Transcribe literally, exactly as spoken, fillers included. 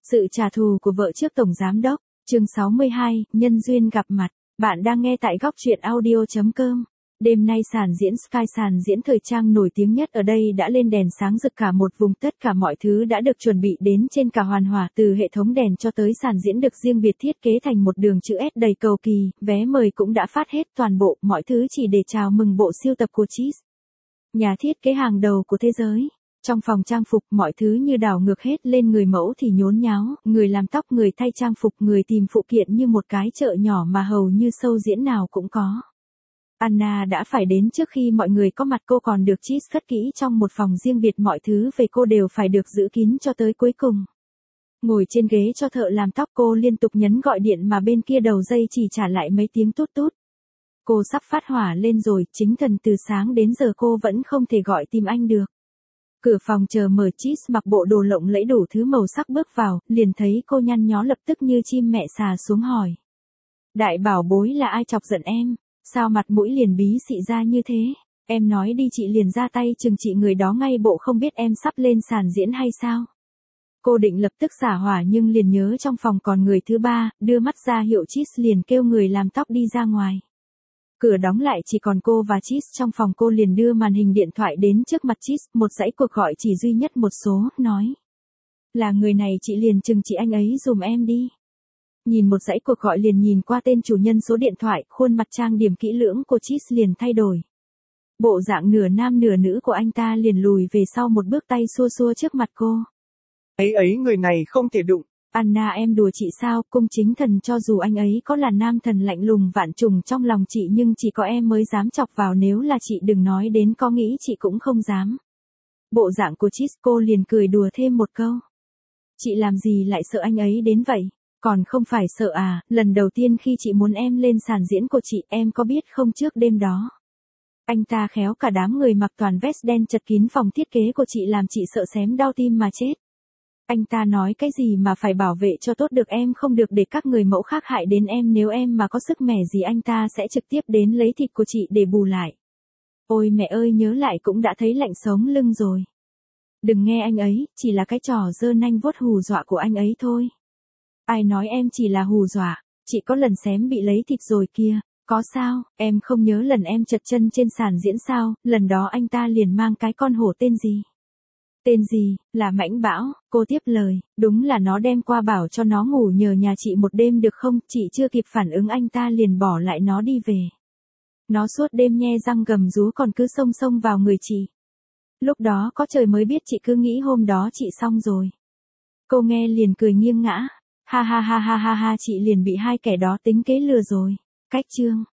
Sự trả thù của vợ trước tổng giám đốc, chương sáu mươi hai, nhân duyên gặp mặt. Bạn đang nghe tại góc truyện audio chấm com. Đêm nay sàn diễn Sky, sàn diễn thời trang nổi tiếng nhất ở đây đã lên đèn sáng rực cả một vùng, tất cả mọi thứ đã được chuẩn bị đến trên cả hoàn hỏa, từ hệ thống đèn cho tới sàn diễn được riêng biệt thiết kế thành một đường chữ S đầy cầu kỳ, vé mời cũng đã phát hết toàn bộ, mọi thứ chỉ để chào mừng bộ siêu tập của Cheese, nhà thiết kế hàng đầu của thế giới. Trong phòng trang phục, mọi thứ như đảo ngược hết lên, người mẫu thì nhốn nháo, người làm tóc, người thay trang phục, người tìm phụ kiện như một cái chợ nhỏ mà hầu như show diễn nào cũng có. Anna đã phải đến trước khi mọi người có mặt, cô còn được Cheese cất kỹ trong một phòng riêng biệt, mọi thứ về cô đều phải được giữ kín cho tới cuối cùng. Ngồi trên ghế cho thợ làm tóc, cô liên tục nhấn gọi điện mà bên kia đầu dây chỉ trả lại mấy tiếng tút tút. Cô sắp phát hỏa lên rồi, chính thần từ sáng đến giờ cô vẫn không thể gọi tìm anh được. Cửa phòng chờ mở, Cheese mặc bộ đồ lộng lẫy đủ thứ màu sắc bước vào, liền thấy cô nhăn nhó lập tức như chim mẹ xà xuống hỏi. Đại bảo bối, là ai chọc giận em? Sao mặt mũi liền bí xị ra như thế? Em nói đi, chị liền ra tay chừng trị người đó ngay, bộ không biết em sắp lên sàn diễn hay sao? Cô định lập tức xả hỏa nhưng liền nhớ trong phòng còn người thứ ba, đưa mắt ra hiệu Cheese liền kêu người làm tóc đi ra ngoài. Cửa đóng lại, chỉ còn cô và Cheese trong phòng, cô liền đưa màn hình điện thoại đến trước mặt Cheese, một dãy cuộc gọi chỉ duy nhất một số, nói. Là người này, chị liền chừng trị anh ấy dùm em đi. Nhìn một dãy cuộc gọi liền nhìn qua tên chủ nhân số điện thoại, khuôn mặt trang điểm kỹ lưỡng của Cheese liền thay đổi. Bộ dạng nửa nam nửa nữ của anh ta liền lùi về sau một bước, tay xua xua trước mặt cô. Ấy ấy, người này không thể đụng. Anna, em đùa chị sao? Cung chính thần, cho dù anh ấy có là nam thần lạnh lùng vạn trùng trong lòng chị nhưng chỉ có em mới dám chọc vào, nếu là chị đừng nói đến có nghĩ chị cũng không dám. Bộ dạng của Cheese, cô liền cười đùa thêm một câu. Chị làm gì lại sợ anh ấy đến vậy? Còn không phải sợ à? Lần đầu tiên khi chị muốn em lên sàn diễn của chị, em có biết không, trước đêm đó anh ta khéo cả đám người mặc toàn vest đen chật kín phòng thiết kế của chị, làm chị sợ xém đau tim mà chết. Anh ta nói cái gì mà phải bảo vệ cho tốt được em, không được để các người mẫu khác hại đến em, nếu em mà có sức mẻ gì anh ta sẽ trực tiếp đến lấy thịt của chị để bù lại. Ôi mẹ ơi, nhớ lại cũng đã thấy lạnh sống lưng rồi. Đừng nghe anh ấy, chỉ là cái trò giơ nanh vuốt hù dọa của anh ấy thôi. Ai nói em chỉ là hù dọa, chị có lần xém bị lấy thịt rồi kia. Có sao, em không nhớ lần em chật chân trên sàn diễn sao? Lần đó anh ta liền mang cái con hổ tên gì? Tên gì? Là Mãnh Bão. Cô tiếp lời, đúng là nó đem qua bảo cho nó ngủ nhờ nhà chị một đêm được không? Chị chưa kịp phản ứng anh ta liền bỏ lại nó đi về. Nó suốt đêm nhe răng gầm rú còn cứ xông xông vào người chị. Lúc đó có trời mới biết, chị cứ nghĩ hôm đó chị xong rồi. Cô nghe liền cười nghiêng ngã. Ha ha ha ha ha ha, chị liền bị hai kẻ đó tính kế lừa rồi. Cách chương.